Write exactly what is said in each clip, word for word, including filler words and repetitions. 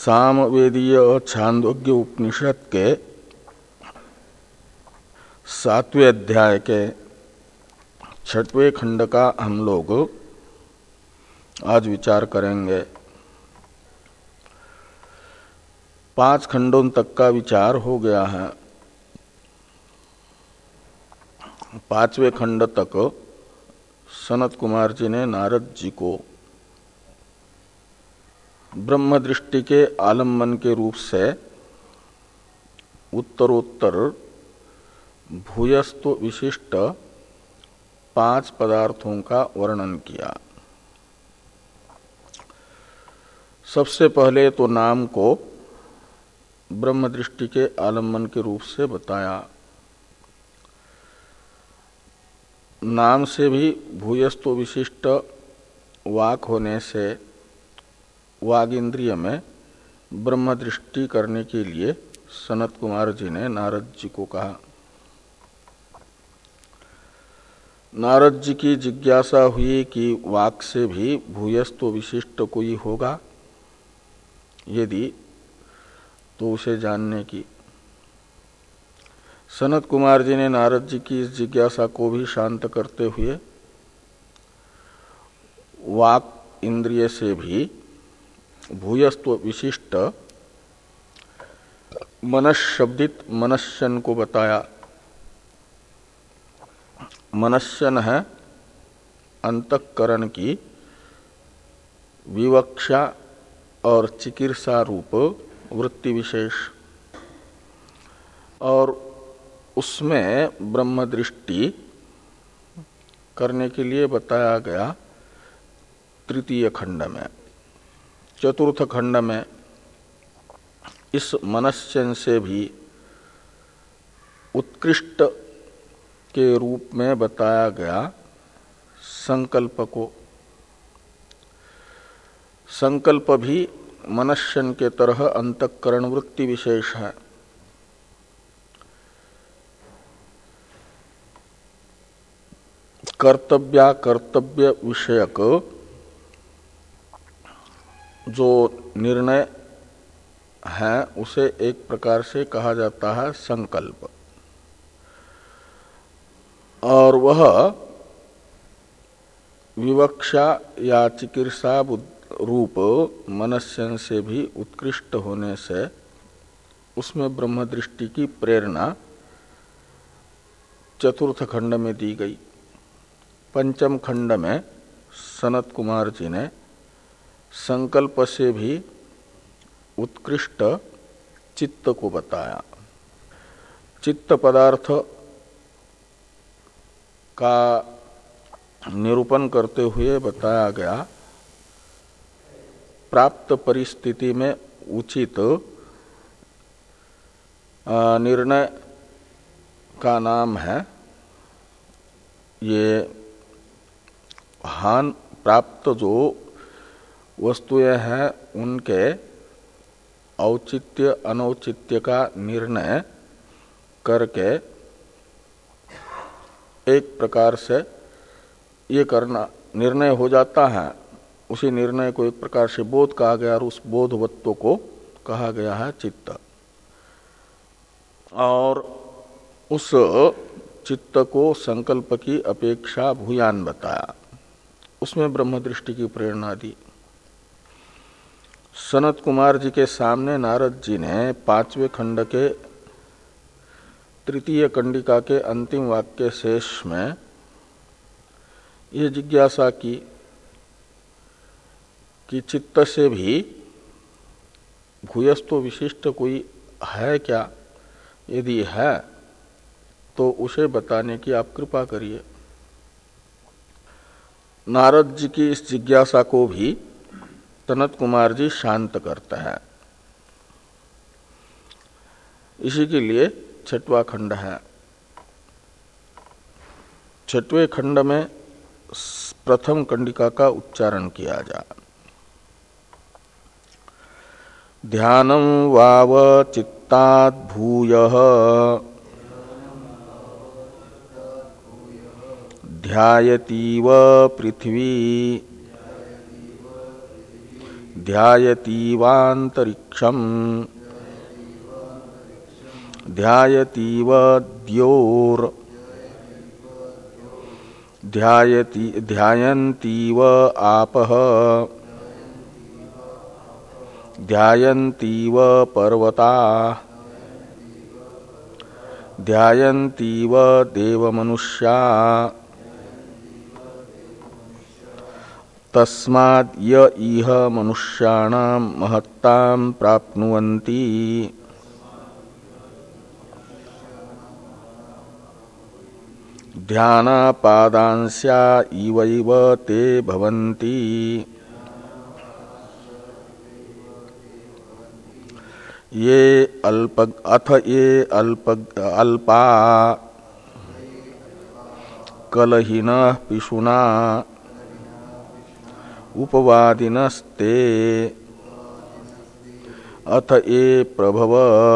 सामवेदीय छांदोग्य उपनिषद के सातवें अध्याय के छठवें खंड का हम लोग आज विचार करेंगे। पांच खंडों तक का विचार हो गया है। पांचवें खंड तक सनत कुमार जी ने नारद जी को ब्रह्म दृष्टि के आलम्बन के रूप से उत्तरोत्तर भूयस्त्व विशिष्ट पांच पदार्थों का वर्णन किया। सबसे पहले तो नाम को ब्रह्म दृष्टि के आलम्बन के रूप से बताया। नाम से भी भूयस्त्व विशिष्ट वाक होने से वाग इंद्रिय में ब्रह्म दृष्टि करने के लिए सनत कुमार जी ने नारद जी को कहा। नारद जी की जिज्ञासा हुई कि वाक से भी भूयस्त्व विशिष्ट कोई होगा, यदि तो उसे जानने की। सनत कुमार जी ने नारद जी की इस जिज्ञासा को भी शांत करते हुए वाक इंद्रिय से भी भूयस्त्व विशिष्ट मनश्शब्दित मनश्शन को बताया। मनश्शन है अंतःकरण की विवक्षा और चिकीर्षा रूप वृत्ति विशेष, और उसमें ब्रह्म दृष्टि करने के लिए बताया गया तृतीय खंड में। चतुर्थ खंड में इस मनश्चन से भी उत्कृष्ट के रूप में बताया गया संकल्प को। संकल्प भी मनश्चन के तरह अंतःकरण वृत्ति विशेष है। कर्तव्या कर्तव्य विषयक जो निर्णय है उसे एक प्रकार से कहा जाता है संकल्प, और वह विवक्षा या चिकीर्षा रूप मनस्यन से भी उत्कृष्ट होने से उसमें ब्रह्म दृष्टि की प्रेरणा चतुर्थ खंड में दी गई। पंचम खंड में सनत कुमार जी ने संकल्प से भी उत्कृष्ट चित्त को बताया। चित्त पदार्थ का निरूपण करते हुए बताया गया प्राप्त परिस्थिति में उचित निर्णय का नाम है ये हान। प्राप्त जो वस्तुएं हैं उनके औचित्य अनौचित्य का निर्णय करके एक प्रकार से ये करना निर्णय हो जाता है। उसी निर्णय को एक प्रकार से बोध कहा गया और उस बोधवत्व को कहा गया है चित्त। और उस चित्त को संकल्प की अपेक्षा भूयान बताया, उसमें ब्रह्म दृष्टि की प्रेरणा दी। सनत कुमार जी के सामने नारद जी ने पांचवें खंड के तृतीय कंडिका के अंतिम वाक्य शेष में ये जिज्ञासा की कि चित्त से भी भूयस्त्व विशिष्ट कोई है क्या? यदि है तो उसे बताने की आप कृपा करिए। नारद जी की इस जिज्ञासा को भी सनत कुमार जी शांत करता है। इसी के लिए छठवां खंड है। छठवें खंड में प्रथम कंडिका का उच्चारण किया जाए। ध्यानं वाव चित्ताद् भूयः ध्यायतीव पृथ्वी ध्यायतीवान्तरिक्षं ध्यायतीव द्योर ध्यायती ध्यायन्तीव आपः ध्यायन्तीव पर्वता ध्यायन्तीव देवमनुष्या तस्माद् य इह मनुष्याणां महत्तां प्राप्नुवन्ति ध्यानापादांस्या इवैव ते भवन्ति ये अल्प अथ ये अल्प अल्पा कलहिनः पिशुना उपवादिनस्ते अथ ये प्रभव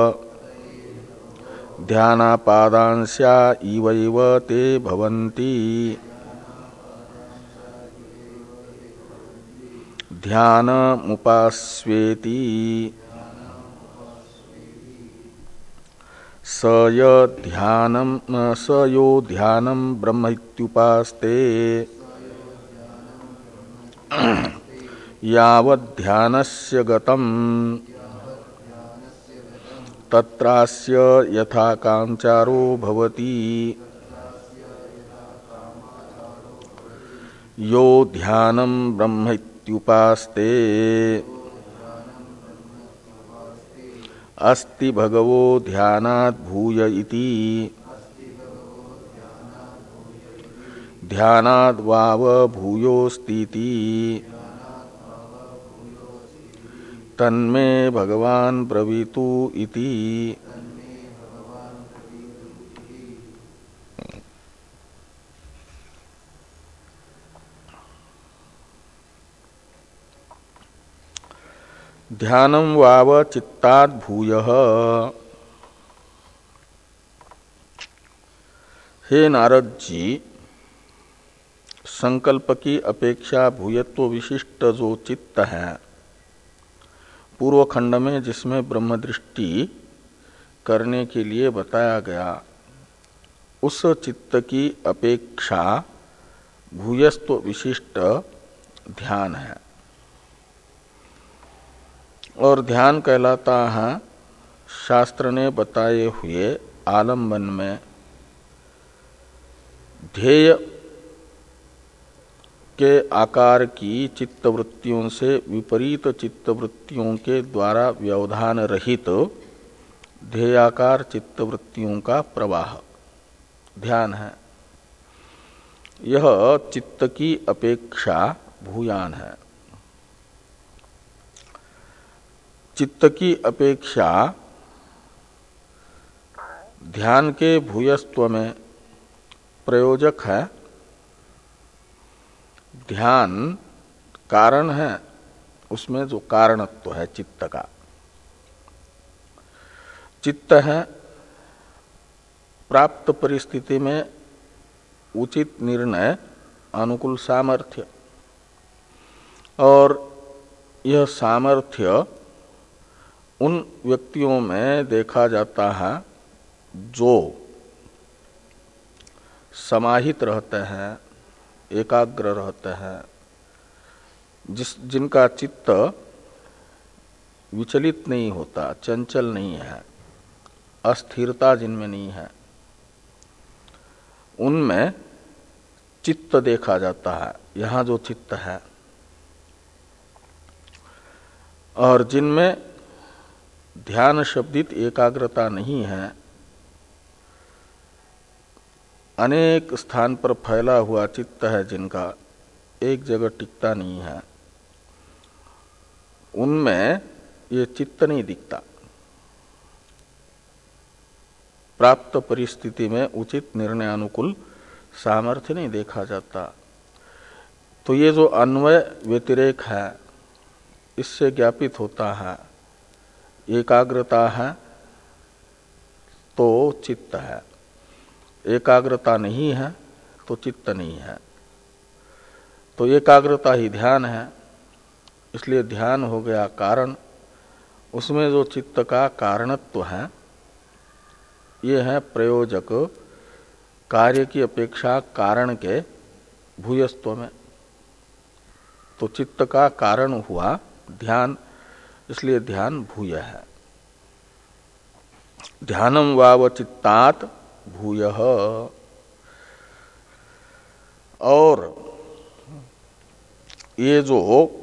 ध्यानापादांस्या इवैव ते भवन्ति ध्यानमुपास्वेति स य ध्यानं स यो ध्यानं ब्रह्मैत्युपास्ते यावद्ध्यानस्य गतं तत्रास्य यथा कामचारो भवति यो ध्यानं ब्रह्मैत्युपास्ते अस्ति भगवो ध्यानात् भूय इति ध्यानाद् वाव भूयोस्तीति तन्मे भगवान् ब्रवीतु इति। ध्यानं वाव चित्ताद् भूयः। हे नारद जी, संकल्प की अपेक्षा भूयत्व विशिष्ट जो चित्त है, पूर्व खंड में जिसमें ब्रह्म दृष्टि करने के लिए बताया गया, उस चित्त की अपेक्षा भूयस्व विशिष्ट ध्यान है। और ध्यान कहलाता है शास्त्र ने बताए हुए आलम्बन में ध्येय के आकार की चित्तवृत्तियों से विपरीत चित्तवृत्तियों के द्वारा व्यवधान रहित ध्येयाकार चित्तवृत्तियों का प्रवाह ध्यान है। यह चित्त की अपेक्षा भूयान है। चित्त की अपेक्षा ध्यान के भूयस्त्व में प्रयोजक है। ध्यान कारण है, उसमें जो कारणत्व है चित्त का। चित्त है प्राप्त परिस्थिति में उचित निर्णय अनुकूल सामर्थ्य, और यह सामर्थ्य उन व्यक्तियों में देखा जाता है जो समाहित रहते हैं, एकाग्र रहते हैं, जिस जिनका चित्त विचलित नहीं होता, चंचल नहीं है, अस्थिरता जिनमें नहीं है, उनमें चित्त देखा जाता है। यहाँ जो चित्त है, और जिनमें ध्यान शब्दित एकाग्रता नहीं है, अनेक स्थान पर फैला हुआ चित्त है, जिनका एक जगह टिकता नहीं है, उनमें ये चित्त नहीं दिखता। प्राप्त परिस्थिति में उचित निर्णय अनुकूल सामर्थ्य नहीं देखा जाता। तो ये जो अन्वय व्यतिरेक है, इससे ज्ञापित होता है एकाग्रता है तो चित्त है, एकाग्रता नहीं है तो चित्त नहीं है। तो एकाग्रता ही ध्यान है, इसलिए ध्यान हो गया कारण। उसमें जो चित्त का कारणत्व है ये है प्रयोजक कार्य की अपेक्षा कारण के भूयस्त्व में। तो चित्त का कारण हुआ ध्यान, इसलिए ध्यान भूय है। ध्यानम वाव चित्तात भूयः। और ये जो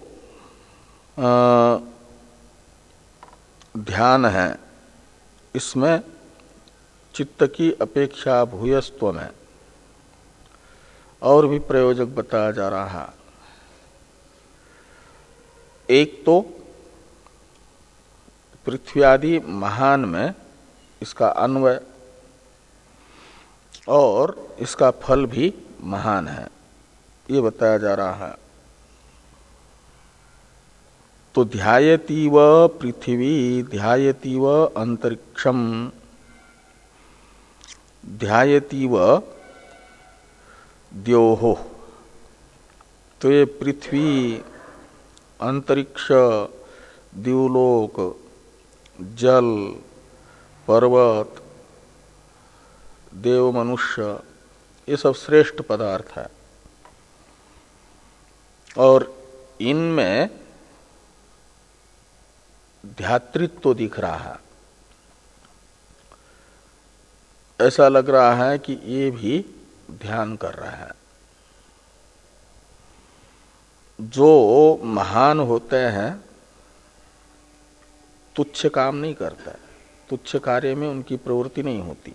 आ, ध्यान है इसमें चित्त की अपेक्षा भूयस्त्व में और भी प्रयोजक बताया जा रहा है। एक तो पृथ्वी आदि महान में इसका अन्वय और इसका फल भी महान है, ये बताया जा रहा है। तो ध्यायतीव पृथ्वी ध्यायतीव अंतरिक्षम ध्यायतीव द्योहो। तो ये पृथ्वी, अंतरिक्ष, द्युलोक, जल, पर्वत, देव, मनुष्य, ये सब श्रेष्ठ पदार्थ है और इनमें ध्यातृत्व तो दिख रहा है। ऐसा लग रहा है कि ये भी ध्यान कर रहा है। जो महान होते हैं तुच्छ काम नहीं करता, तुच्छ कार्य में उनकी प्रवृत्ति नहीं होती।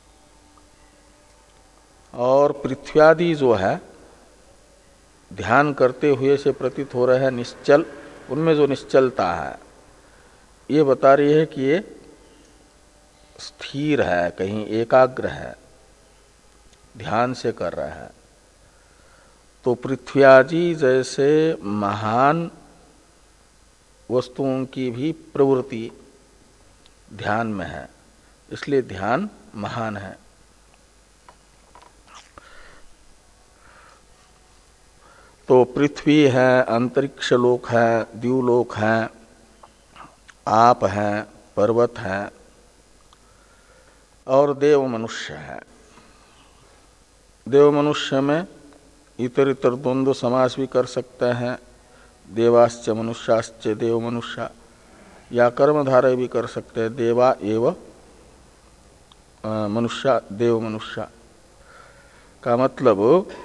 और पृथ्वी आदि जो है ध्यान करते हुए से प्रतीत हो रहे हैं निश्चल, उनमें जो निश्चलता है ये बता रही है कि ये स्थिर है, कहीं एकाग्र है, ध्यान से कर रहा है। तो पृथ्वी आदि जैसे महान वस्तुओं की भी प्रवृत्ति ध्यान में है, इसलिए ध्यान महान है। तो पृथ्वी है, अंतरिक्ष लोक है, द्युलोक है, आप है, पर्वत है और देव मनुष्य है। देव मनुष्य में इतर इतर द्वंद्व समास भी कर सकते हैं, देवाश्च मनुष्याश्च देव मनुष्य, या कर्मधारय भी कर सकते हैं, देवा एव मनुष्य देव मनुष्य। का मतलब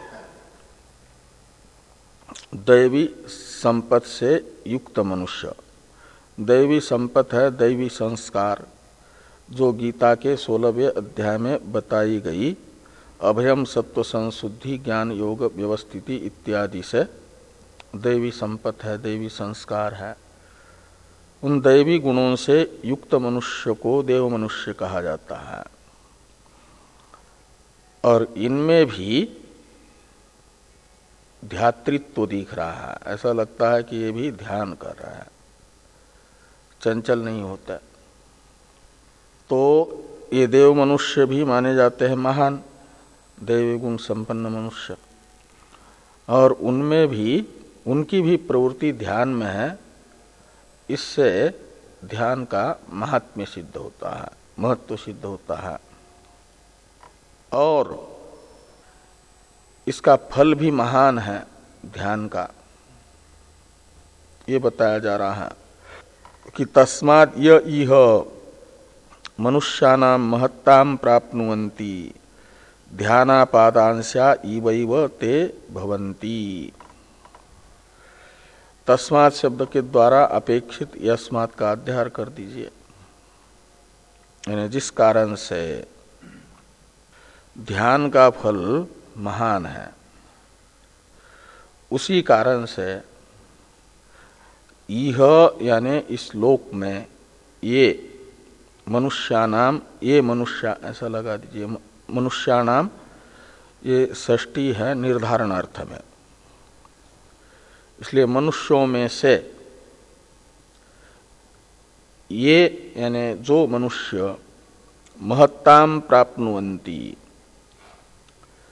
दैवी संपत्ति से युक्त मनुष्य। दैवी संपत्ति है दैवी संस्कार, जो गीता के सोलहवें अध्याय में बताई गई अभयम सत्व संशुद्धि ज्ञान योग व्यवस्थिति इत्यादि से दैवी संपत्ति है, दैवी संस्कार है। उन दैवी गुणों से युक्त मनुष्य को देव मनुष्य कहा जाता है। और इनमें भी ध्यातृत्व दिख रहा है, ऐसा लगता है कि ये भी ध्यान कर रहा है, चंचल नहीं होता। तो ये देव मनुष्य भी माने जाते हैं महान, दैवी गुण संपन्न मनुष्य, और उनमें भी उनकी भी प्रवृत्ति ध्यान में है। इससे ध्यान का महात्म्य सिद्ध होता है, महत्व सिद्ध होता है और इसका फल भी महान है ध्यान का। ये बताया जा रहा है कि तस्मात् य इह मनुष्याणां महत्तां प्राप्नुवन्ति ध्यानापादांस्या इवैव ते भवन्ति। तस्मात् शब्द के द्वारा अपेक्षित यस्मात् का अध्यार कर दीजिए, यानी जिस कारण से ध्यान का फल महान है उसी कारण से यह यानी इस लोक में ये मनुष्यानाम, ये मनुष्य ऐसा लगा दीजिए, मनुष्यानाम ये षष्ठी है निर्धारण अर्थ में, इसलिए मनुष्यों में से ये यानी जो मनुष्य महत्ताम प्राप्नुवन्ति,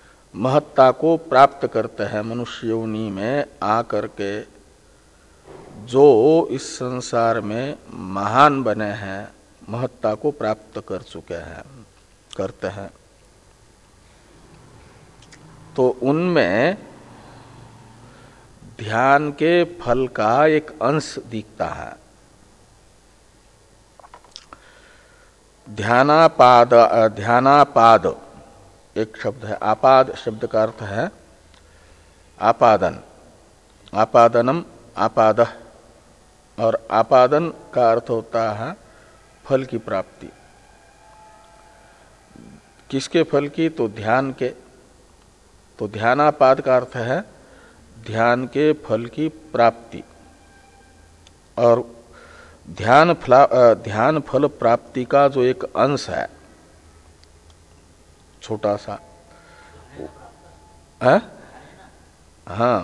महत्ता को प्राप्त करते हैं, मनुष्य योनि में आकर के जो इस संसार में महान बने हैं, महत्ता को प्राप्त कर चुके हैं, करते हैं, तो उनमें ध्यान के फल का एक अंश दिखता है। ध्यानापाद, ध्यानापाद एक शब्द है, आपाद शब्द का अर्थ है आपादन, आपादनम आपाद, और आपादन का अर्थ होता है फल की प्राप्ति। किसके फल की? तो ध्यान के। तो ध्यानापाद का अर्थ है ध्यान के फल की प्राप्ति। और ध्यान फला ध्यान फल प्राप्ति का जो एक अंश है छोटा सा है, हाँ,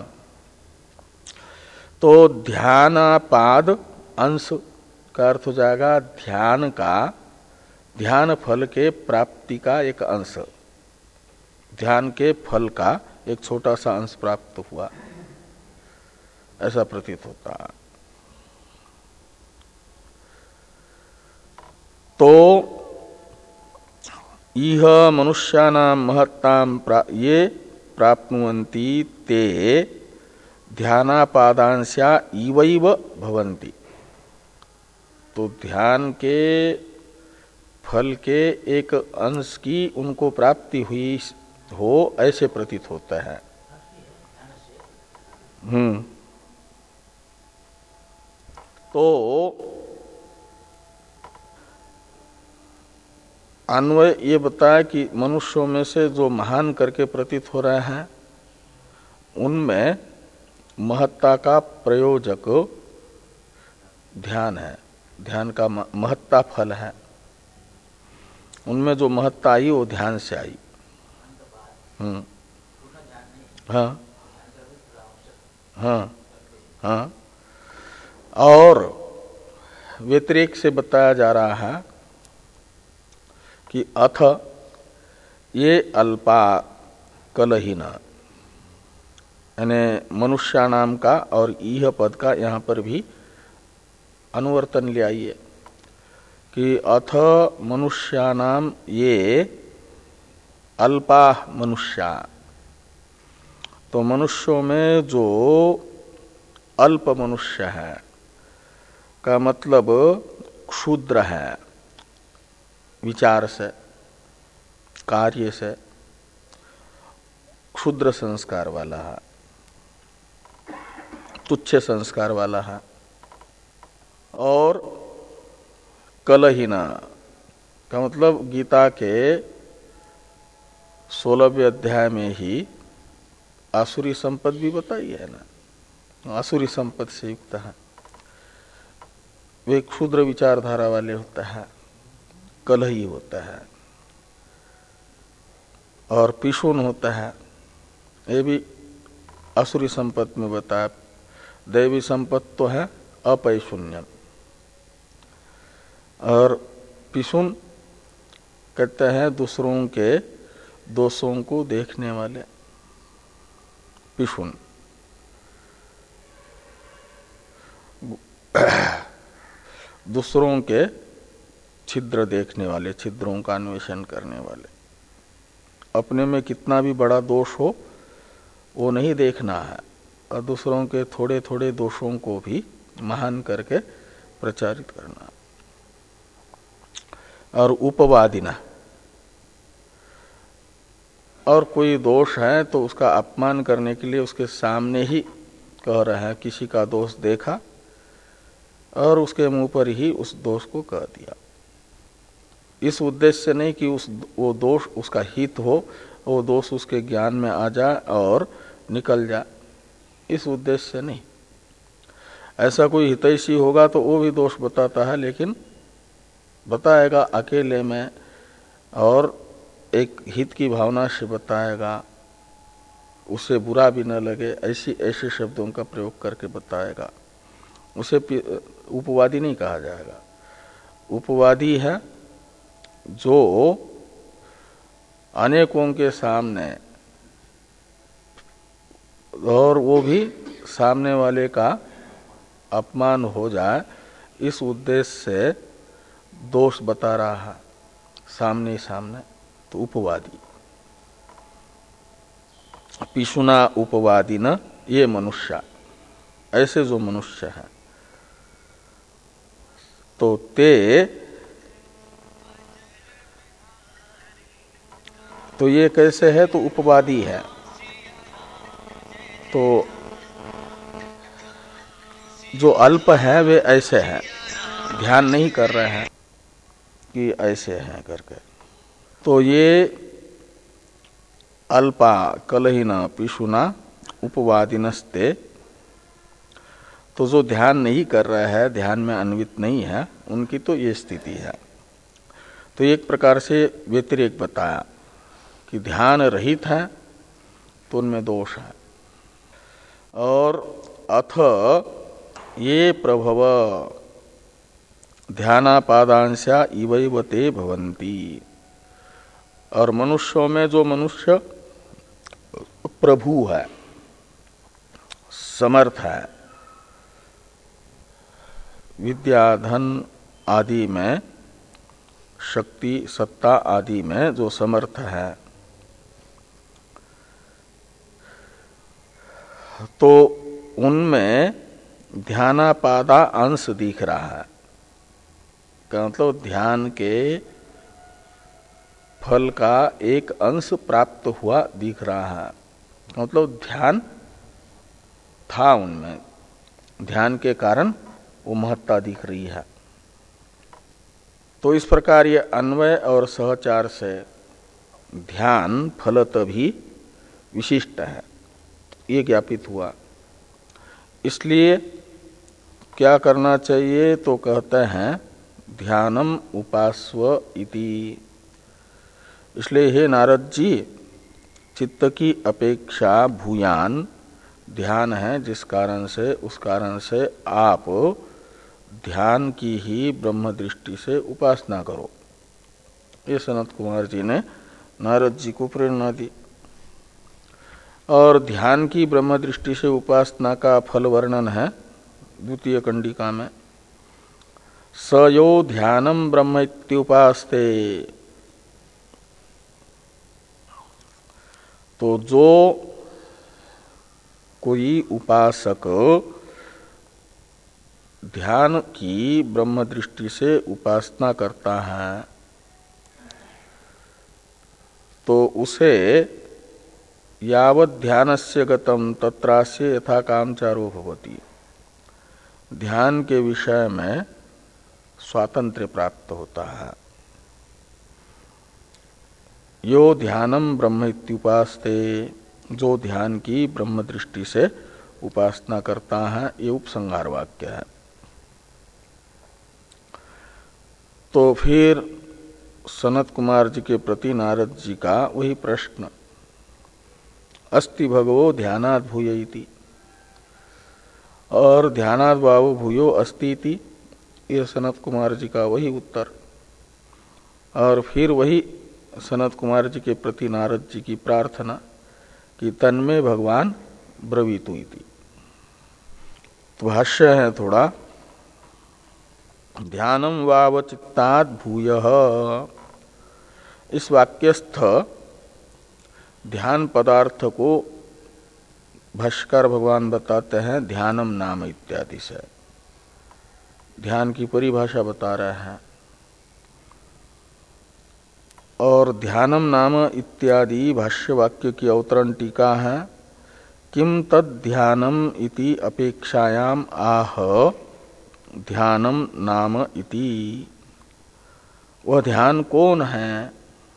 तो ध्यानापाद अंश का अर्थ हो जाएगा ध्यान का, ध्यान फल के प्राप्ति का एक अंश, ध्यान के फल का एक छोटा सा अंश प्राप्त हुआ, ऐसा प्रतीत होता है। तो इह मनुष्यानां महत्तां प्रा, ये प्राप्नुवन्ति ते ध्यानापादांस्या इवैव भवन्ति। तो ध्यान के फल के एक अंश की उनको प्राप्ति हुई हो, ऐसे प्रतीत होता है। हम्म तो अन्वय ये बताया कि मनुष्यों में से जो महान करके प्रतीत हो रहे हैं उनमें महत्ता का प्रयोजक ध्यान है, ध्यान का महत्ता फल है। उनमें जो महत्ता आई वो ध्यान से आई। हम्म हाँ हाँ हाँ। और व्यतिरेक से बताया जा रहा है कि अथ ये अल्पा कलहीना, यानी मनुष्यानाम का और इह पद का यहाँ पर भी अनुवर्तन ले आइए कि अथ मनुष्यानाम ये अल्पा मनुष्या। तो मनुष्यों में जो अल्प मनुष्य है का मतलब क्षुद्र है, विचार से, कार्य से क्षुद्र संस्कार वाला है, तुच्छ संस्कार वाला है। और कलहीना का मतलब गीता के सोलहवें अध्याय में ही आसुरी संपत्ति भी बताई है ना, आसुरी संपत्ति से युक्त है, वे क्षुद्र विचारधारा वाले होता है, कलही होता है। और पिशुन होता है, ये भी आसुरी संपत्ति में बताया। दैवी संपत्ति तो है अपैशून्यम, और पिशुन कहते हैं दूसरों के दोषों को देखने वाले, पिशुन। दूसरों के छिद्र देखने वाले, छिद्रों का अन्वेषण करने वाले। अपने में कितना भी बड़ा दोष हो वो नहीं देखना है, और दूसरों के थोड़े थोड़े दोषों को भी महान करके प्रचारित करना। और उपवादिना, और कोई दोष है तो उसका अपमान करने के लिए उसके सामने ही कह रहे हैं, किसी का दोष देखा और उसके मुंह पर ही उस दोष को कह दिया। इस उद्देश्य से नहीं कि उस वो दोष उसका हित हो, वो दोष उसके ज्ञान में आ जाए और निकल जाए, इस उद्देश्य से नहीं। ऐसा कोई हितैषी होगा तो वो भी दोष बताता है, लेकिन बताएगा अकेले में और एक हित की भावना से बताएगा, उसे बुरा भी न लगे, ऐसी ऐसे शब्दों का प्रयोग करके बताएगा। उसे उपवादी नहीं कहा जाएगा। उपवादी है जो अनेकों के सामने, और वो भी सामने वाले का अपमान हो जाए, इस उद्देश्य से दोष बता रहा है सामने सामने, तो उपवादी। पिशुना उपवादी न ये मनुष्य, ऐसे जो मनुष्य है, तो ते तो ये कैसे है, तो उपवादी है। तो जो अल्प है वे ऐसे हैं, ध्यान नहीं कर रहे हैं कि ऐसे हैं करके। तो ये अल्पा कलहिना पिशुना उपवादिनस्ते, तो जो ध्यान नहीं कर रहे हैं, ध्यान में अन्वित नहीं है, उनकी तो ये स्थिति है। तो एक प्रकार से व्यतिरेक बताया कि ध्यान रहित है तो उनमें दोष है। और अथ ये प्रभव ध्यानापादांशा इवैव ते भवन्ति, और मनुष्यों में जो मनुष्य प्रभु है, समर्थ है, विद्या धन आदि में, शक्ति सत्ता आदि में जो समर्थ है, तो उनमें ध्यानापादा अंश दिख रहा है। का मतलब ध्यान के फल का एक अंश प्राप्त हुआ दिख रहा है। मतलब ध्यान था उनमें, ध्यान के कारण वो महत्ता दिख रही है। तो इस प्रकार ये अन्वय और सहचार से ध्यान फलत भी विशिष्ट है, ये ज्ञापित हुआ। इसलिए क्या करना चाहिए, तो कहते हैं ध्यानम उपास्व इति। इसलिए हे नारद जी, चित्त की अपेक्षा भूयान ध्यान है, जिस कारण से उस कारण से आप ध्यान की ही ब्रह्म दृष्टि से उपासना करो। ये सनत कुमार जी ने नारद जी को प्रेरणा दी। और ध्यान की ब्रह्म दृष्टि से उपासना का फल वर्णन है द्वितीय कंडिका में। स यो ध्यानम ब्रह्म इत्युपास्ते, तो जो कोई उपासक ध्यान की ब्रह्म दृष्टि से उपासना करता है, तो उसे यावत् ध्यानस्य गतम तत्रास्य यथा कामचारो भवति, ध्यान के विषय में स्वातंत्र्य प्राप्त होता है। यो ध्यानम ब्रह्म इत्युपास्ते, जो ध्यान की ब्रह्म दृष्टि से उपासना करता है, ये उपसंहार वाक्य है। तो फिर सनत कुमार जी के प्रति नारद जी का वही प्रश्न, अस्ति भगवो ध्यानात् भूय इति, और ध्यानात् भावो भूयो अस्ति इति, ये सनत कुमार जी का वही उत्तर। और फिर वही सनत कुमार जी के प्रति नारद जी की प्रार्थना कि तन्मे भगवान ब्रवीतु इति। तो भाष्य है थोड़ा, ध्यानम वाव चित्तात् भूयः, इस वाक्यस्थ ध्यान पदार्थ को भाष्यकार भगवान बताते हैं ध्यानम नाम इत्यादि से, ध्यान की परिभाषा बता रहे हैं। और ध्यानम नाम इत्यादि भाष्य वाक्य की अवतरण टीका है, किम तद ध्यानम इति अपेक्षायाम आह ध्यानम नाम इति, वह ध्यान कौन है।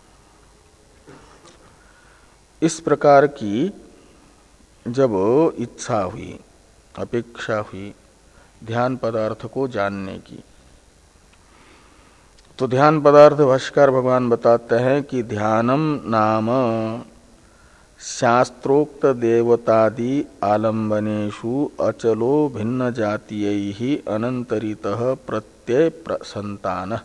इस प्रकार की जब इच्छा हुई, अपेक्षा हुई ध्यान पदार्थ को जानने की, तो ध्यान पदार्थ भाष्यकार भगवान बताते हैं कि ध्यानम नाम शास्त्रोक्त देवतादि आलंबनेषु अचलो भिन्न जातीयैहि अनंतरितः प्रत्यय प्रसंतान।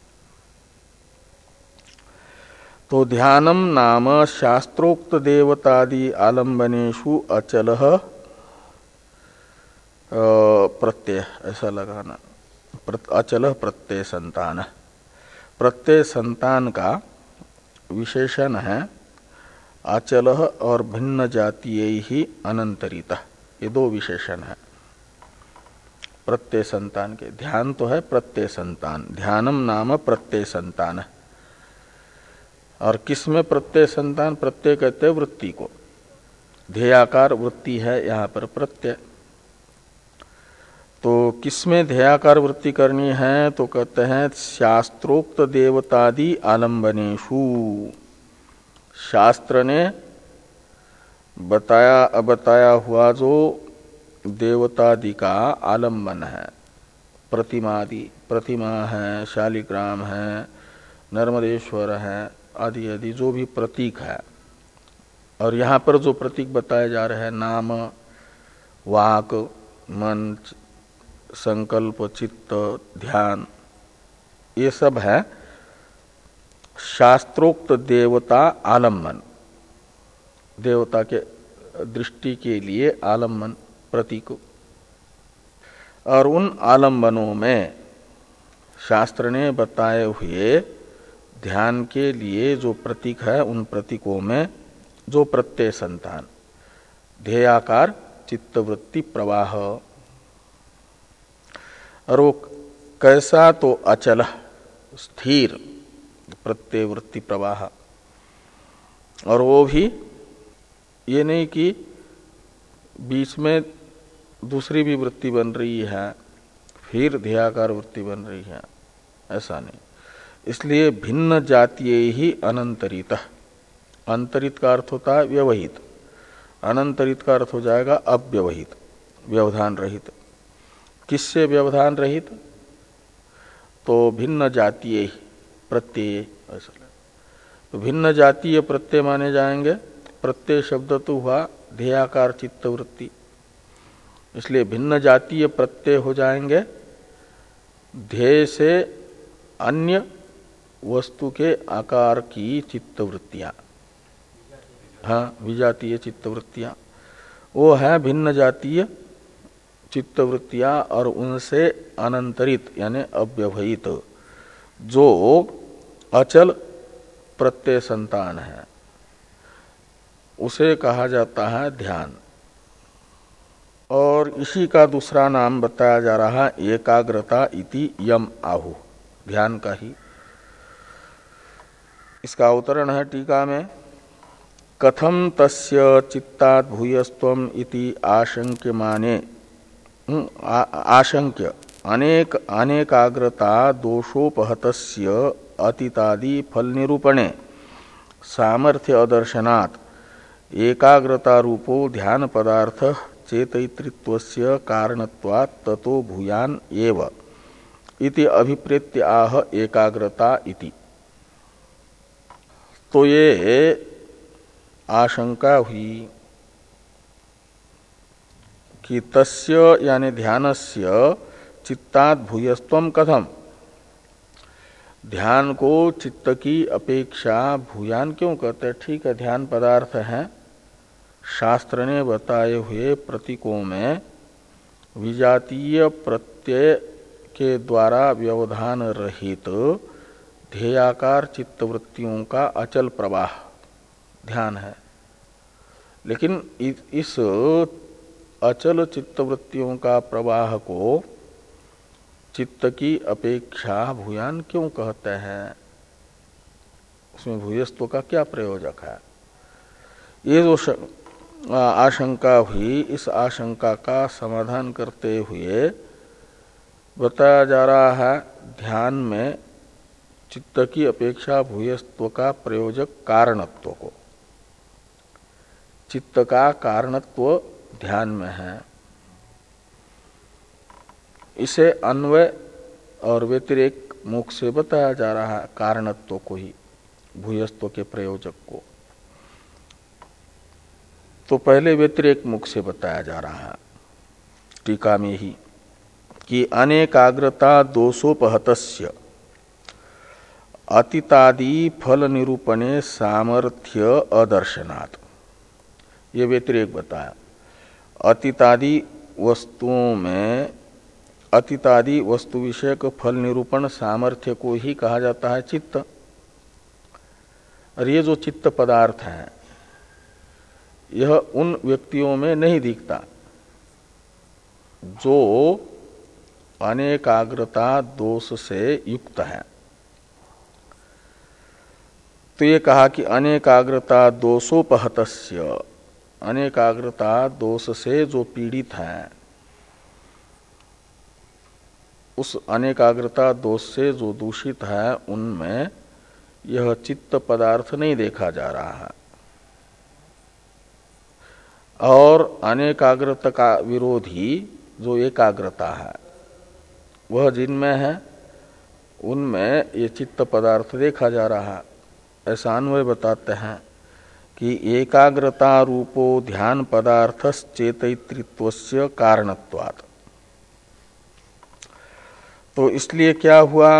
तो ध्यानम नाम शास्त्रोक्त देवतादि आलंबनेषु अचलः प्रत्यय ऐसा लगाना, अचल प्रत्यय संतान। प्रत्यय संतान का विशेषण है अचल और भिन्न जातीय ही अनंतरित, ये दो विशेषण है प्रत्यय संतान के। ध्यान तो है प्रत्यय संतान, ध्यानम नाम प्रत्यय संतान। और किसमें प्रत्यय संतान? प्रत्यय कहते हैं वृत्ति को, ध्येयाकार वृत्ति है यहाँ पर प्रत्यय। तो किसमें ध्येयाकार वृत्ति करनी है? तो कहते हैं शास्त्रोक्त देवतादि आलंबनेषु, शास्त्र ने बताया बताया हुआ जो देवतादि का आलंबन है, प्रतिमादि, प्रतिमा है, शालिग्राम है, नर्मदेश्वर है आदि आदि जो भी प्रतीक है। और यहाँ पर जो प्रतीक बताए जा रहे हैं नाम, वाक, मन, संकल्प, चित्त, ध्यान, ये सब है शास्त्रोक्त देवता आलंबन, देवता के दृष्टि के लिए आलंबन प्रतीक। और उन आलंबनों में शास्त्र ने बताए हुए ध्यान के लिए जो प्रतीक है, उन प्रतीकों में जो प्रत्यय संतान, ध्येयाकार चित्तवृत्ति प्रवाह, और वो कैसा? तो अचल स्थिर प्रत्यय वृत्ति प्रवाह। और वो भी ये नहीं कि बीच में दूसरी भी वृत्ति बन रही है फिर ध्येयाकार वृत्ति बन रही है, ऐसा नहीं। इसलिए भिन्न जातीय ही अनंतरित, अंतरित का अर्थ होता है व्यवहित, अनंतरित का अर्थ हो जाएगा अव्यवहित, व्यवधान रहित। किससे व्यवधान रहित? तो भिन्न जातीय प्रत्यय, ऐसा। तो भिन्न जातीय प्रत्यय माने जाएंगे, प्रत्यय शब्द तो हुआ ध्येयाकार चित्तवृत्ति, इसलिए भिन्न जातीय प्रत्यय हो जाएंगे ध्येय से अन्य वस्तु के आकार की चित्तवृत्तियां, हाँ विजातीय चित्तवृत्तियां, वो है भिन्न जातीय चित्तवृत्तियां। और उनसे अनंतरित यानी अव्यवहित जो अचल प्रत्यय संतान है, उसे कहा जाता है ध्यान। और इसी का दूसरा नाम बताया जा रहा है एकाग्रता इति यम आहु, ध्यान का ही। इसका अवतरण है टीका में, कथम तस्य चित्तात् भूयस्त्वम इति आशंक्य माने, आशंक्य अनेक अनेकाग्रता दोषोपहतस्य अतीतादि फल निरूपणे सामर्थ्य अदर्शनात् एकाग्रता रूपो ध्यान पदार्थ चेतयितृत्वस्य कारणत्वात् ततो भूयान एव इति अभिप्रेत्य आह एकाग्रता इति। तो ये आशंका हुई कि तस्य यानी ध्यानस्य चित्तात् भूयस्त्वम कथम, ध्यान को चित्त की अपेक्षा भूयान क्यों कहते हैं? ठीक है, ध्यान पदार्थ है, शास्त्र ने बताए हुए प्रतीकों में विजातीय प्रत्यय के द्वारा व्यवधान रहित ध्येयाकार चित्तवृत्तियों का अचल प्रवाह ध्यान है। लेकिन इस अचल चित्तवृत्तियों का प्रवाह को चित्त की अपेक्षा भूयान क्यों कहते हैं? उसमें भूयस्त्व का क्या प्रयोजक है? ये जो आशंका हुई, इस आशंका का समाधान करते हुए बताया जा रहा है ध्यान में चित्त की अपेक्षा भूयस्त्व का प्रयोजक कारणत्व को। चित्त का कारणत्व ध्यान में है, इसे अन्वय और व्यतिरेक मुख से बताया जा रहा है कारणत्व को ही, भूयस्त्व के प्रयोजक को। तो पहले व्यतिरेक मुख से बताया जा रहा है टीका में ही कि अनेकाग्रता दोषोपहतस्य अतीतादि फल निरूपणे सामर्थ्य अदर्शनात्, ये व्यतिरेक बताया। अतीतादि वस्तुओं में अतीतादि वस्तु विषयक फल निरूपण सामर्थ्य को ही कहा जाता है चित्त। और ये जो चित्त पदार्थ है यह उन व्यक्तियों में नहीं दिखता जो अनेकाग्रता दोष से युक्त है। तो ये कहा कि अनेकाग्रता दोषोपहतस्य, अनेकाग्रता दोष से जो पीड़ित है, उस अनेकाग्रता दोष से जो दूषित है, उनमें यह चित्त पदार्थ नहीं देखा जा रहा है। और अनेकाग्रता का विरोधी जो एकाग्रता है वह जिनमें है उनमें ये चित्त पदार्थ देखा जा रहा है। ऐसा अन्वय बताते हैं कि एकाग्रता रूपो ध्यान पदार्थश्चेतयित्रित्वस्य कारणत्वात्। तो इसलिए क्या हुआ,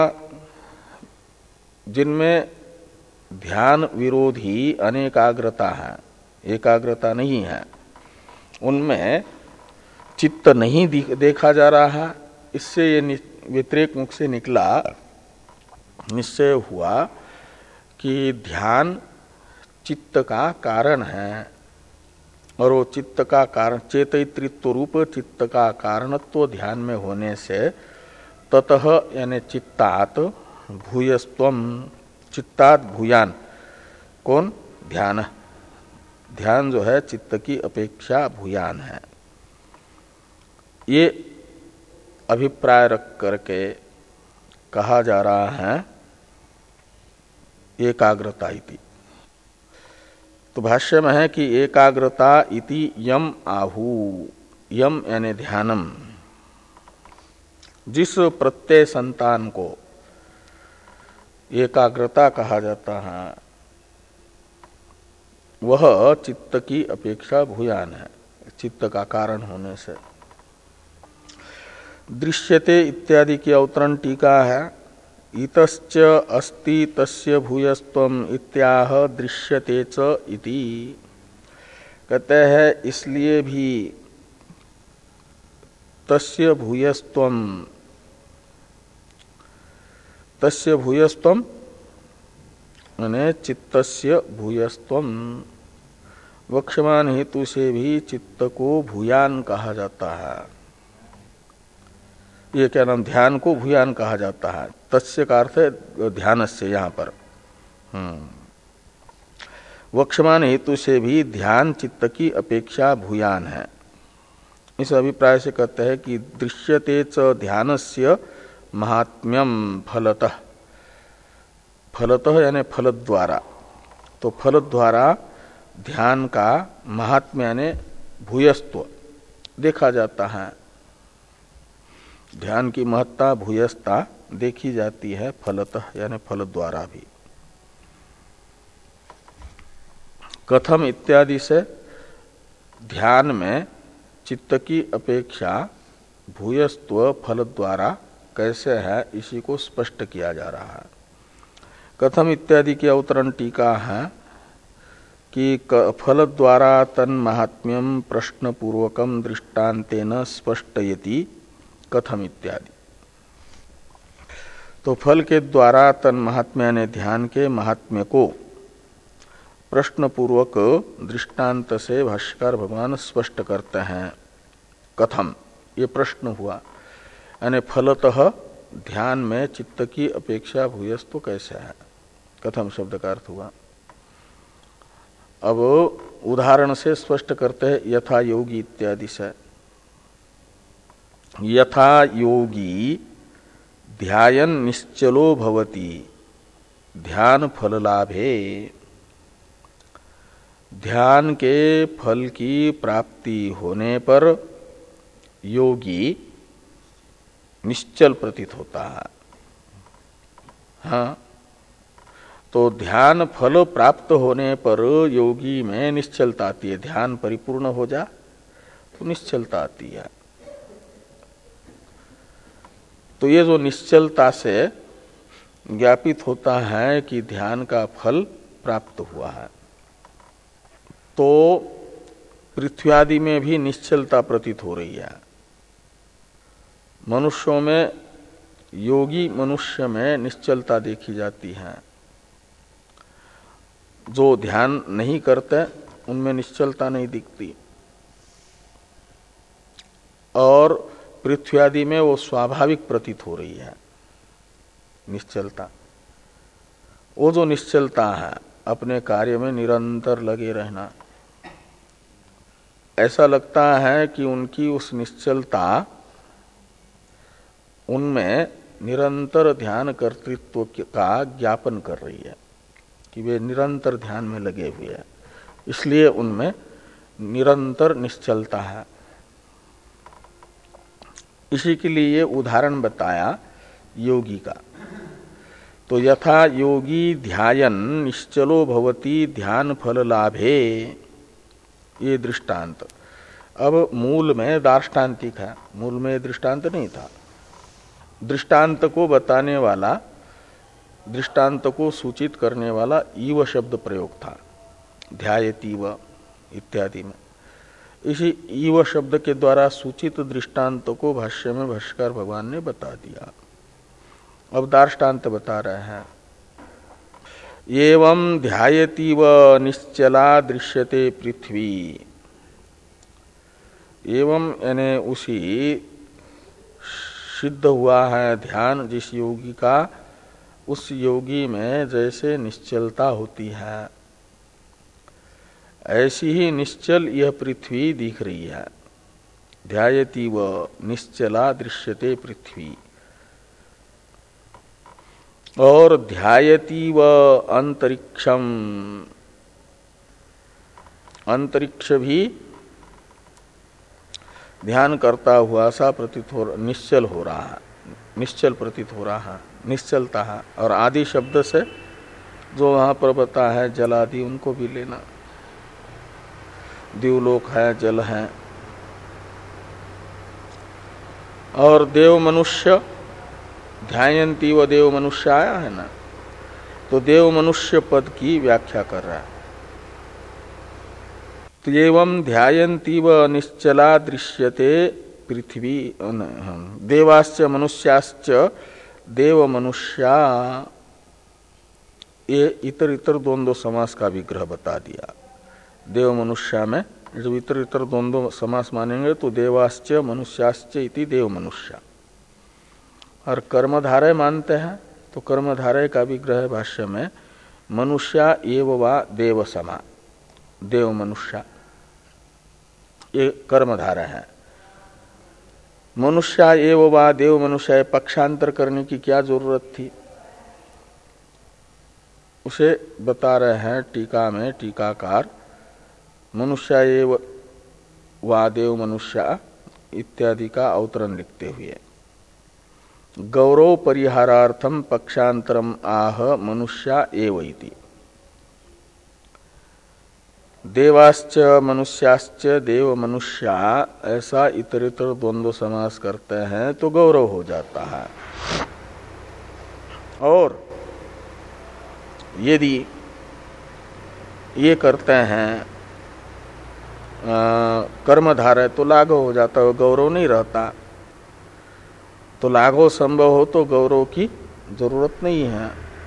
जिनमें ध्यान विरोधी अनेकाग्रता है, एकाग्रता नहीं है, उनमें चित्त नहीं देखा जा रहा है। इससे ये व्यतिरेक मुख से निकला, निश्चय हुआ कि ध्यान चित्त का कारण है और वो चित्त का कारण चेतयित्रित्व रूप चित्त का कारणत्व ध्यान में होने से ततः यानी चित्तात भूयस्त्वम, चित्तात भूयान, कौन? ध्यान। ध्यान जो है चित्त की अपेक्षा भूयान है। ये अभिप्राय रख करके कहा जा रहा है एकाग्रता इति। तो भाष्य में है कि एकाग्रता इति यम आहु, यम यानी ध्यानम, जिस प्रत्यय संतान को एकाग्रता कहा जाता है वह चित्त की अपेक्षा भूयान है, चित्त का कारण होने से। दृश्यते इत्यादि की अवतरण टीका है, इतश्च अस्ति तस्य भूयस्त्वम इत्याह दृश्यते च इति। कहते हैं इसलिए भी तस्य भूयस्त्वम, तस्य भूयस्त्वम माने चित्तस्य भूयस्त्वम, वक्ष्यमान हेतु से भी चित्त को भूयान कहा जाता है। ये क्या नाम, ध्यान को भूयान कहा जाता है। तस्य का अर्थ है ध्यान से यहाँ पर। हम्म वक्ष्यमान हेतु से भी ध्यान चित्त की अपेक्षा भूयान है। इस अभिप्राय से कहते हैं कि दृश्यते च ध्यानस्य महात्म्यम फलतः, फलतः यानी फल द्वारा। तो फल द्वारा ध्यान का महात्म्य यानी भूयस्त्व देखा जाता है। ध्यान की महत्ता भूयस्ता देखी जाती है फलतः यानी फल द्वारा भी। कथम इत्यादि से ध्यान में चित्त की अपेक्षा भूयस्त्व फल द्वारा कैसे है, इसी को स्पष्ट किया जा रहा है। कथम इत्यादि की अवतरण टीका है कि फल द्वारा तन महात्म्यम प्रश्न पूर्वकम दृष्टान्तेन स्पष्टयति कथम इत्यादि। तो फल के द्वारा तन महात्म्य ने ध्यान के महात्म्य को प्रश्न पूर्वक दृष्टांत से भाष्यकार भगवान स्पष्ट करते हैं। कथम, ये प्रश्न हुआ, यानी फलतः ध्यान में चित्त की अपेक्षा भूयस्त्व कैसे है, कथम शब्द का अर्थ हुआ। अब उदाहरण से स्पष्ट करते हैं, यथा योगी इत्यादि से। यथा योगी ध्यायन निश्चलो भवति ध्यान फल लाभे। ध्यान के फल की प्राप्ति होने पर योगी निश्चल प्रतीत होता है। हाँ, तो ध्यान फल प्राप्त होने पर योगी में निश्चलता आती है। ध्यान परिपूर्ण हो जा तो निश्चलता आती है। तो ये जो निश्चलता से ज्ञापित होता है कि ध्यान का फल प्राप्त हुआ है। तो पृथ्वी आदि में भी निश्चलता प्रतीत हो रही है। मनुष्यों में, योगी मनुष्य में निश्चलता देखी जाती है। जो ध्यान नहीं करते उनमें निश्चलता नहीं दिखती, और पृथ्वी आदि में वो स्वाभाविक प्रतीत हो रही है निश्चलता। वो जो निश्चलता है, अपने कार्य में निरंतर लगे रहना, ऐसा लगता है कि उनकी उस निश्चलता उनमें निरंतर ध्यान कर्तृत्व का ज्ञापन कर रही है, कि वे निरंतर ध्यान में लगे हुए हैं, इसलिए उनमें निरंतर निश्चलता है। इसी के लिए ये उदाहरण बताया योगी का। तो यथा योगी ध्यायन निश्चलो भवति ध्यान फल लाभे, ये दृष्टांत। अब मूल में दार्ष्टान्तिक है, मूल में दृष्टांत नहीं था। दृष्टांत को बताने वाला, दृष्टांत को सूचित करने वाला ईव शब्द प्रयोग था, ध्यायतीव इत्यादि में। इसी ईव शब्द के द्वारा सूचित दृष्टांत को भाष्य में भाष्यकार भगवान ने बता दिया। अब दार्ष्टान्त बता रहे हैं। एवं ध्यायतीव निश्चला दृश्यते पृथ्वी। एवं यानी उसी सिद्ध हुआ है ध्यान जिस योगी का, उस योगी में जैसे निश्चलता होती है, ऐसी ही निश्चल यह पृथ्वी दिख रही है। ध्यायतीव निश्चला दृश्यते पृथ्वी। और ध्यायतीव अंतरिक्षम, अंतरिक्ष भी ध्यान करता हुआ सा प्रतीत हो, निश्चल हो रहा है, निश्चल प्रतीत हो रहा है, निश्चलता है। और आदि शब्द से जो वहां पर बता है जलादि, उनको भी लेना। दिवलोक है, जल है। और देव मनुष्य, ध्यायन्ती व देव मनुष्य आया है ना, तो देव मनुष्य पद की व्याख्या कर रहा है। तो एवं ध्यायन्ती व निश्चला दृश्यते पृथ्वी। देवाश्च मनुष्याश्च देव मनुष्या, ये इतर इतर द्वंद्व समास का विग्रह बता दिया। देव मनुष्या में जब इतर इतर द्वंद्व समास मानेंगे तो देवाश्च मनुष्याश्च इति देव मनुष्या। और कर्मधारय मानते हैं तो कर्मधारय का विग्रह भाष्य में मनुष्या एव वा देव समा, देव मनुष्या, ये कर्मधारय है। मनुष्या एव वा देव मनुष्य पक्षांतर करने की क्या जरूरत थी, उसे बता रहे हैं टीका में टीकाकार। मनुष्य एव वा देव मनुष्य इत्यादि का अवतरण लिखते हुए गौरव परिहारार्थम पक्षांतरम आह मनुष्या एव इति। देवाश्च मनुष्याश्च देव मनुष्या, ऐसा इतरेतर द्वंद्व समास करते हैं तो गौरव हो जाता है। और यदि ये करते हैं कर्मधारय तो लाघव हो जाता है, गौरव नहीं रहता। तो लाघव संभव हो तो गौरव की जरूरत नहीं है।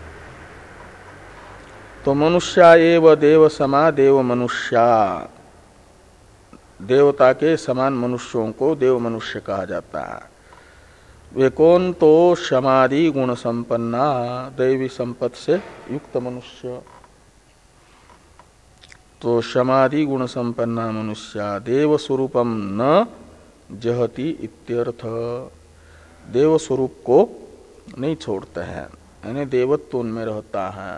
तो मनुष्या एव देव समा देव मनुष्या, देवता के समान मनुष्यों को देव मनुष्य कहा जाता है। वे कौन, तो समाधि गुण संपन्ना, दैवी संपत्ति से युक्त मनुष्य। तो समाधि गुण संपन्ना मनुष्या देव स्वरूपम न जहति इत्यर्थ। देव स्वरूप को नहीं छोड़ते हैं, यानी देवत्व उनमें रहता है,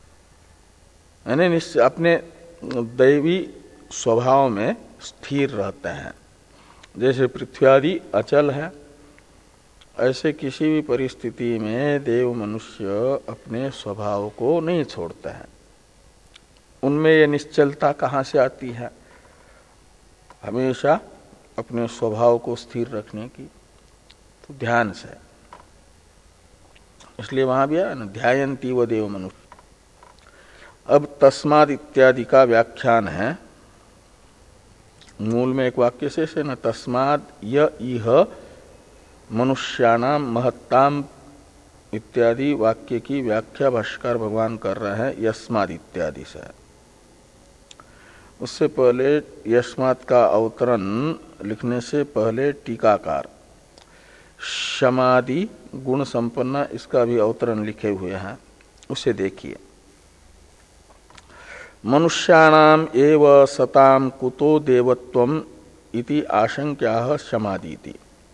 यानी अपने दैवी स्वभाव में स्थिर रहते हैं। जैसे पृथ्वी आदि अचल है, ऐसे किसी भी परिस्थिति में देव मनुष्य अपने स्वभाव को नहीं छोड़ते हैं। उनमें ये निश्चलता कहाँ से आती है, हमेशा अपने स्वभाव को स्थिर रखने की, तो ध्यान से। इसलिए वहां भी है ना, ध्यायन्ती व देव मनुष्य। अब तस्माद इत्यादि का व्याख्यान है। मूल में एक वाक्य शेष है ना, तस्मात् य इह मनुष्याणाम महत्ताम इत्यादि वाक्य की व्याख्या भाष्यकार भगवान कर रहे हैं यस्माद् इत्यादि से। उससे पहले यस्मात् का अवतरण लिखने से पहले टीकाकार शमादि गुण संपन्न इसका भी अवतरण लिखे हुए हैं, उसे देखिए। मनुष्याणाम एव सताम कुतो देवत्वम इति आशंक्याः शमादीति,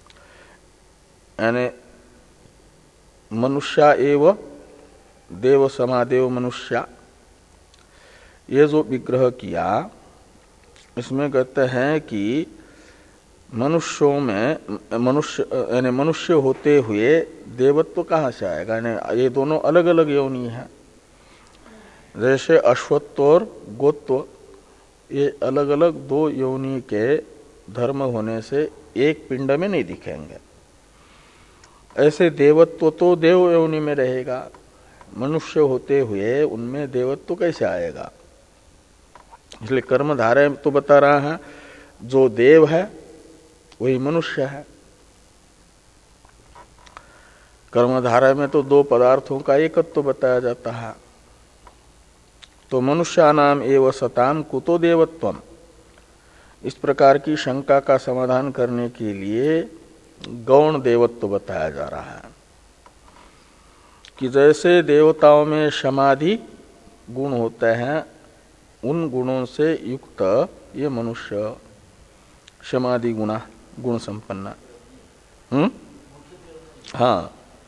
यानी मनुष्या एव देव समादेव मनुष्या, ये जो विग्रह किया इसमें कहते हैं कि मनुष्यों में मनुष्य यानी मनुष्य होते हुए देवत्व कहाँ से आएगा, यानी ये दोनों अलग अलग योनि हैं। जैसे अश्वत्व और गोत्व ये अलग अलग दो योनि के धर्म होने से एक पिंड में नहीं दिखेंगे, ऐसे देवत्व तो देव योनि में रहेगा, मनुष्य होते हुए उनमें देवत्व कैसे आएगा। इसलिए कर्मधारय तो बता रहा है जो देव है वही मनुष्य है। कर्मधारय में तो दो पदार्थों का एकत्व तो बताया जाता है। तो मनुष्यानाम एव सताम कुतो देवत्वम, इस प्रकार की शंका का समाधान करने के लिए गौण देवत्व बताया जा रहा है कि जैसे देवताओं में समाधि गुण होते हैं उन गुणों से युक्त ये मनुष्य समाधि गुणा गुण संपन्न। हम्म हाँ,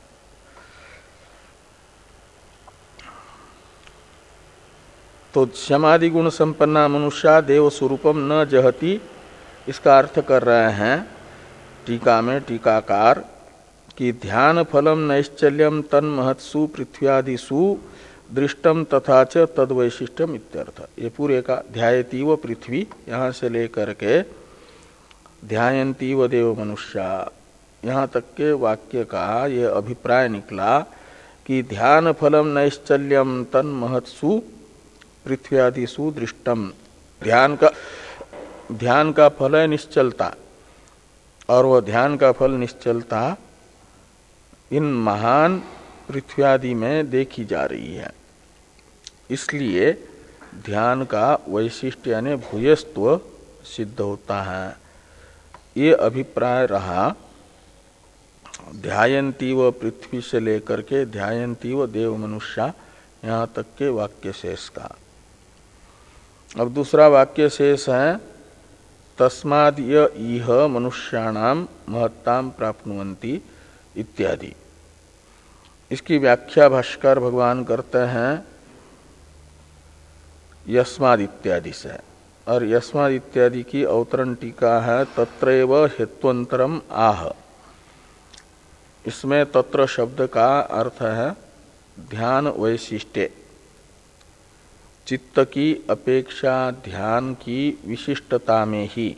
तो समाधि गुण संपन्ना मनुष्या देव स्वरूपम न जहति, इसका अर्थ कर रहे हैं टीका में टीकाकार कि ध्यान फलम नैश्चल्यम तन महत्सु पृथ्व्यादिषु दृष्टम तथा च तद वैशिष्ट्यम इत्यर्थ। ये पूरे का ध्यायतीव पृथ्वी यहाँ से लेकर के ध्यायन्तीव देव मनुष्या यहाँ तक के वाक्य का ये अभिप्राय निकला कि ध्यान फलम नैश्चल्यम तन महत्सु पृथ्व्यादिषु दृष्टम, ध्यान का ध्यान का फल है निश्चलता, और वह ध्यान का फल निश्चलता इन महान पृथ्व्यादि में देखी जा रही है। इसलिए ध्यान का वैशिष्ट्य यानी भूयस्त्व सिद्ध होता है। ये अभिप्राय रहा ध्यायन्तीव पृथ्वी से लेकर के ध्यायन्तीव देव मनुष्या यहाँ तक के वाक्य शेष का। अब दूसरा वाक्य शेष है तस्माद् य इह मनुष्याणाम महत्ताम प्राप्नुवन्ति इत्यादि। इसकी व्याख्या भाष्यकार भगवान करते हैं यस्माद् इत्यादि से, और यस्माद् इत्यादि की अवतरण टीका है तत्रैव हेत्वंतरम आह। इसमें तत्र शब्द का अर्थ है ध्यान वैशिष्ट्य, चित्त की अपेक्षा ध्यान की विशिष्टता में ही।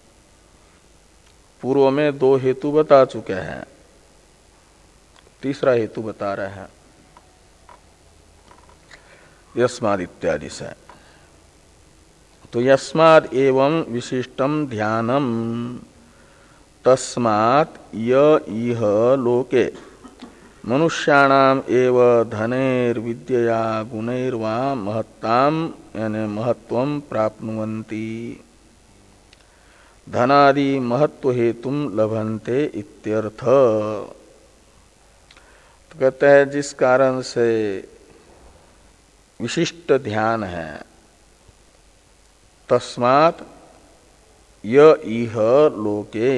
पूर्व में दो हेतु बता चुके हैं, तीसरा हेतु बता रहे हैं यस्माद् इत्यादि से। तो यस्माद् एवं विशिष्टम ध्यानम तस्मात् य इह लोके मनुष्याणाम एव धनेर विद्यया गुणैर्वा महत्ताम यानी महत्वम प्राप्नुवन्ति धनादि महत्व हेतुम लभन्ते इत्यर्थ। तो कहते हैं जिस कारण से विशिष्ट ध्यान है तस्मात् य इह लोके,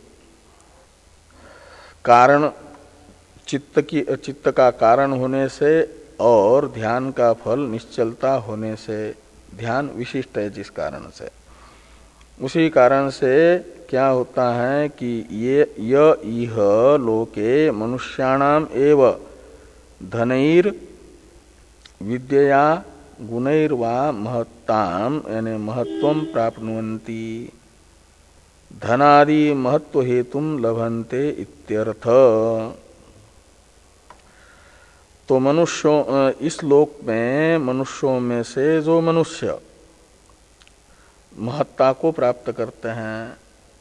कारण चित्त की चित्त का कारण होने से और ध्यान का फल निश्चलता होने से, ध्यान विशिष्ट है जिस कारण से, उसी कारण से क्या होता है कि ये य इह लोके मनुष्याणाम एव धनैर विद्यया गुणैर्वा महत्ताम यानी महत्वम प्राप्नुवन्ति धनादि महत्व हेतुम लभन्ते इत्यर्थ। तो मनुष्यों इस लोक में मनुष्यों में से जो मनुष्य महत्ता को प्राप्त करते हैं।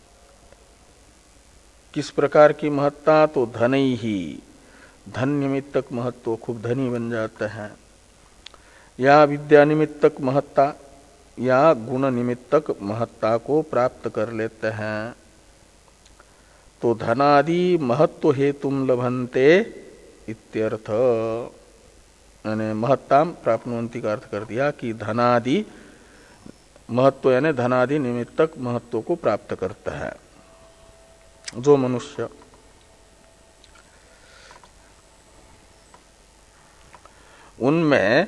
किस प्रकार की महत्ता? तो धन ही, धन निमित्तक महत्व, खूब धनी बन जाते हैं। या विद्या निमित्तक महत्ता या गुण निमित्तक महत्ता को प्राप्त कर लेते हैं। तो धनादि महत्व हेतुम लभन्ते इत्यर्थ, यानी महत्ताम प्राप्नुवन्ति का अर्थ कर दिया कि धनादि महत्व यानी धनादि निमित्तक महत्व को प्राप्त करता है जो मनुष्य। उनमें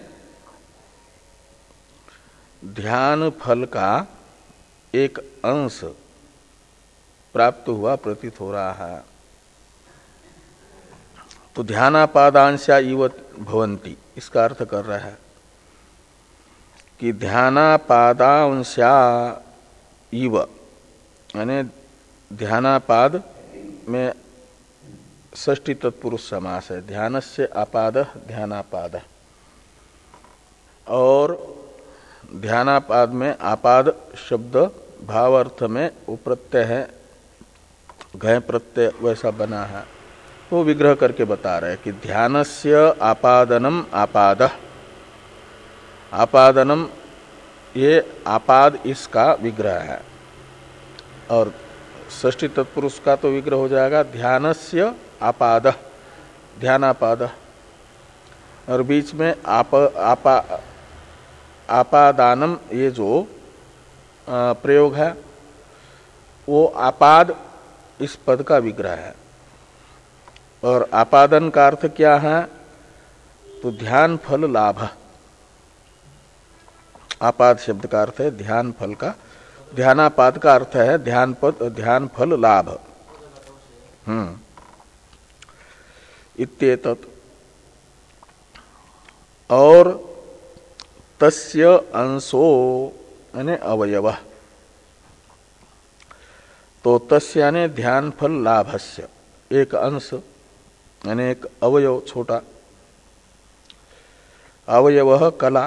ध्यान फल का एक अंश प्राप्त हुआ प्रतीत हो रहा है। तो ध्यानापादांशा इव भवन्ति, इसका अर्थ कर रहा है कि ध्यानापादांशा इव, यानी ध्यानापाद में षष्ठी तत्पुरुष समास है। ध्यानस्य आपाद ध्यानापाद, और ध्यानापाद में आपाद शब्द भाव अर्थ में वो प्रत्यय है, घय प्रत्यय वैसा बना है। तो विग्रह करके बता रहे हैं कि ध्यानस्य आपादनम आपाद, आपादनम ये आपाद इसका विग्रह है, और षष्ठी तत्पुरुष का तो विग्रह हो जाएगा ध्यानस्य आपाद ध्यानापाद, और बीच में आप आपा आपादानम ये जो प्रयोग है वो आपाद इस पद का विग्रह है। और आपादन का अर्थ क्या है? तो ध्यान फल लाभ। आपाद शब्द का अर्थ है ध्यान फल का, ध्यानापाद का अर्थ है ध्यान पद ध्यान फल लाभ। हम्म इत्येतत्, और तस्य अंशो यानी अवयव, तो तस्य यानी ध्यान फल लाभस्य एक अंश यानी एक अवयव छोटा, अवयव कला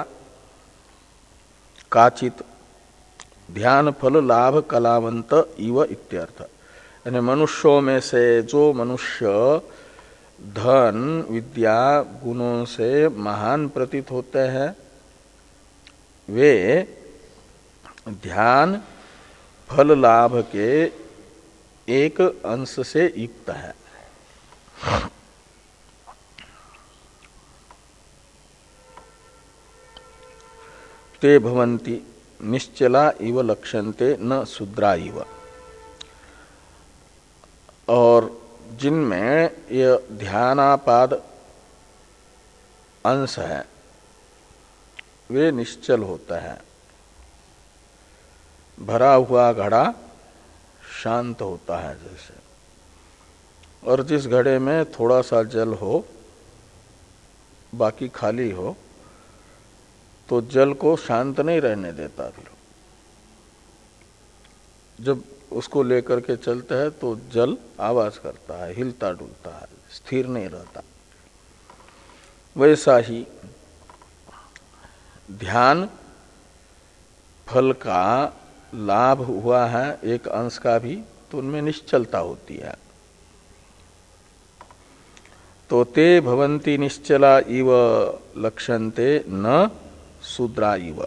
काचित ध्यान फल लाभ कलावंत इव इत्यर्थ, यानी मनुष्यों में से जो मनुष्य धन विद्या गुणों से महान प्रतीत होते हैं वे ध्यान फल लाभ के एक अंश से युक्त है। ते भवन्ति निश्चला इव लक्ष्यन्ते न शूद्रा इव, और जिनमें ये ध्यानापाद अंश है वे निश्चल होता है। भरा हुआ घड़ा शांत होता है जैसे, और जिस घड़े में थोड़ा सा जल हो बाकी खाली हो तो जल को शांत नहीं रहने देता। जब उसको लेकर के चलते हैं तो जल आवाज करता है, हिलता डुलता है, स्थिर नहीं रहता। वैसा ही ध्यान फल का लाभ हुआ है एक अंश का भी, तो उनमें निश्चलता होती है। तो ते भवन्ति निश्चला इव लक्ष्यन्ते न शूद्रा इव।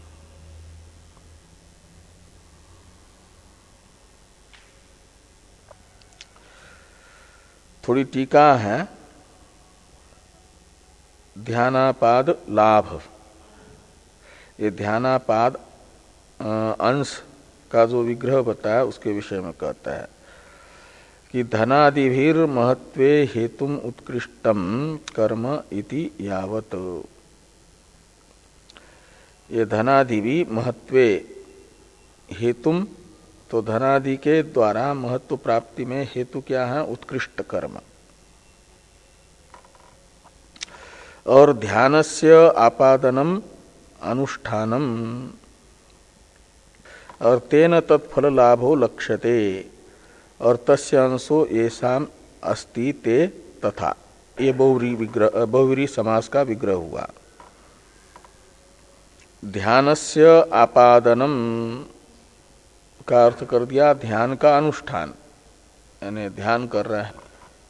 थोड़ी टीका है, ध्यानापाद लाभ, ये ध्यानापाद अंश का जो विग्रह बताया उसके विषय में कहता है कि धनादिभिर महत्वे हेतुम उत्कृष्टम कर्म इति यावत। ये धनादि भी महत्वे हेतुम, तो धनादि के द्वारा महत्व प्राप्ति में हेतु क्या है? उत्कृष्ट कर्म। और ध्यानस्य आपादनम अनुष्ठानम, और तेन तत्फल लाभो लक्ष्यते, और तस्य अंशो येषाम अस्ति ते तथा। ये बहुव्री विग्रह बहुव्री समास का विग्रह हुआ। ध्यानस्य आपादनम का अर्थ कर दिया ध्यान का अनुष्ठान, यानी ध्यान कर रहे हैं।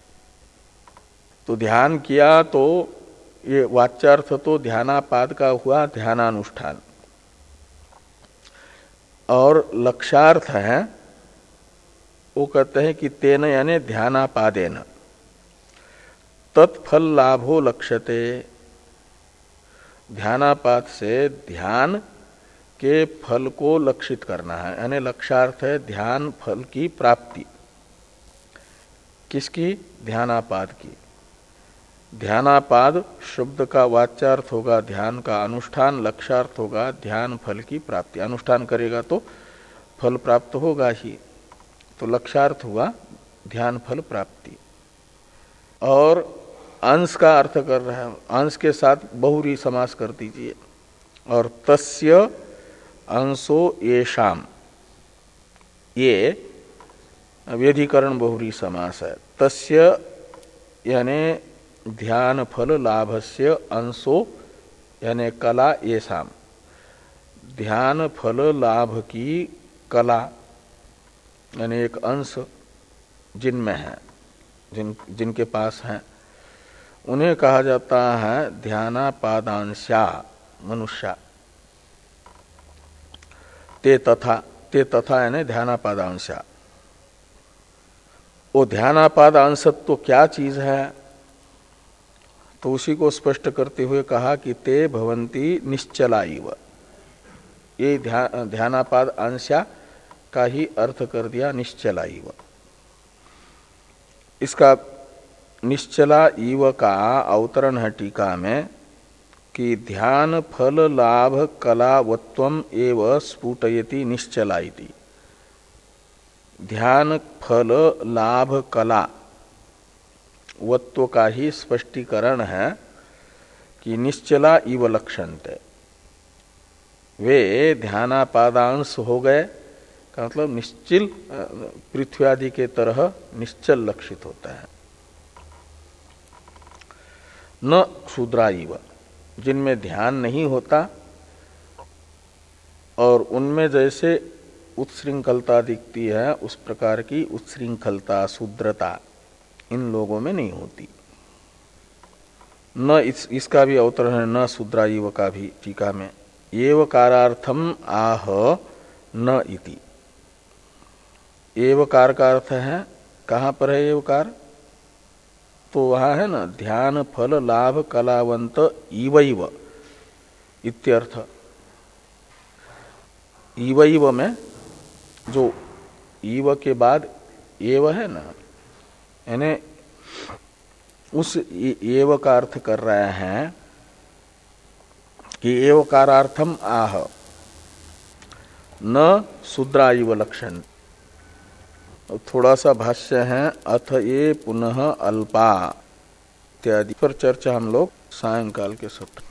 तो ध्यान किया तो ये वाच्यार्थ तो ध्यानापाद का हुआ ध्यानानुष्ठान, और लक्ष्यार्थ है वो कहते हैं कि तेन यानी ध्यानापादेन तत्फल लाभो लक्ष्यते। ध्यानापाद से ध्यान के फल को लक्षित करना है, यानी लक्ष्यार्थ है ध्यान फल की प्राप्ति। किसकी? ध्यानापाद की। ध्यानापाद शब्द का वाच्यार्थ होगा ध्यान का अनुष्ठान, लक्ष्यार्थ होगा ध्यान फल की प्राप्ति। अनुष्ठान करेगा तो फल प्राप्त होगा ही, तो लक्ष्यार्थ हुआ ध्यान फल प्राप्ति। और अंश का अर्थ कर रहे हैं, अंश के साथ बहुरी समास कर दीजिए। और तस्य अंशो येषाम, ये व्यधिकरण बहुरी समास है। तस्य यानी ध्यान फल लाभस्य अंशो यानी कला येषाम, ध्यान फल लाभ की कला यानी एक अंश जिनमें है, जिन जिनके पास है, उन्हें कहा जाता है ध्यानापादांशा मनुष्या। ते तथा, ते तथा यानी ध्यानापादांशा। वो ध्यानापादांशत्व तो क्या चीज है? तो उसी को स्पष्ट करते हुए कहा कि ते भवंती निश्चला इव। ये ध्या, ध्यानापाद अंशा का ही अर्थ कर दिया निश्चला इव। इसका निश्चला इव का अवतरण है टीका में कि ध्यान फल लाभ कलावत्वम एव स्फुटयति निश्चला इति। ध्यान फल लाभ कला वत्व का ही स्पष्टीकरण है कि निश्चला इव लक्षन्ते, वे ध्यानापादांश हो गए का मतलब निश्चिल पृथ्वी आदि के तरह निश्चल लक्षित होता है। न शूद्राइव, जिनमें ध्यान नहीं होता और उनमें जैसे उत्शृंखलता दिखती है उस प्रकार की उत्शृंखलता शूद्रता इन लोगों में नहीं होती। न इस, इसका भी अवतरण है न शूद्राइव का भी टीका में। एवकारार्थम आह न इति। एवकार का अर्थ है, कहाँ पर है एवकार? तो वहां है ना ध्यान फल लाभ कलावंत इवैव इत्यर्थ। इवैव में जो इव के बाद एव है ना, यानी उस एव का अर्थ कर रहे हैं कि एवकारार्थम आह न शूद्राइव लक्षण। थोड़ा सा भाष्य है अथ ये पुनः अल्पा इत्यादि पर चर्चा हम लोग सायंकाल के सत्र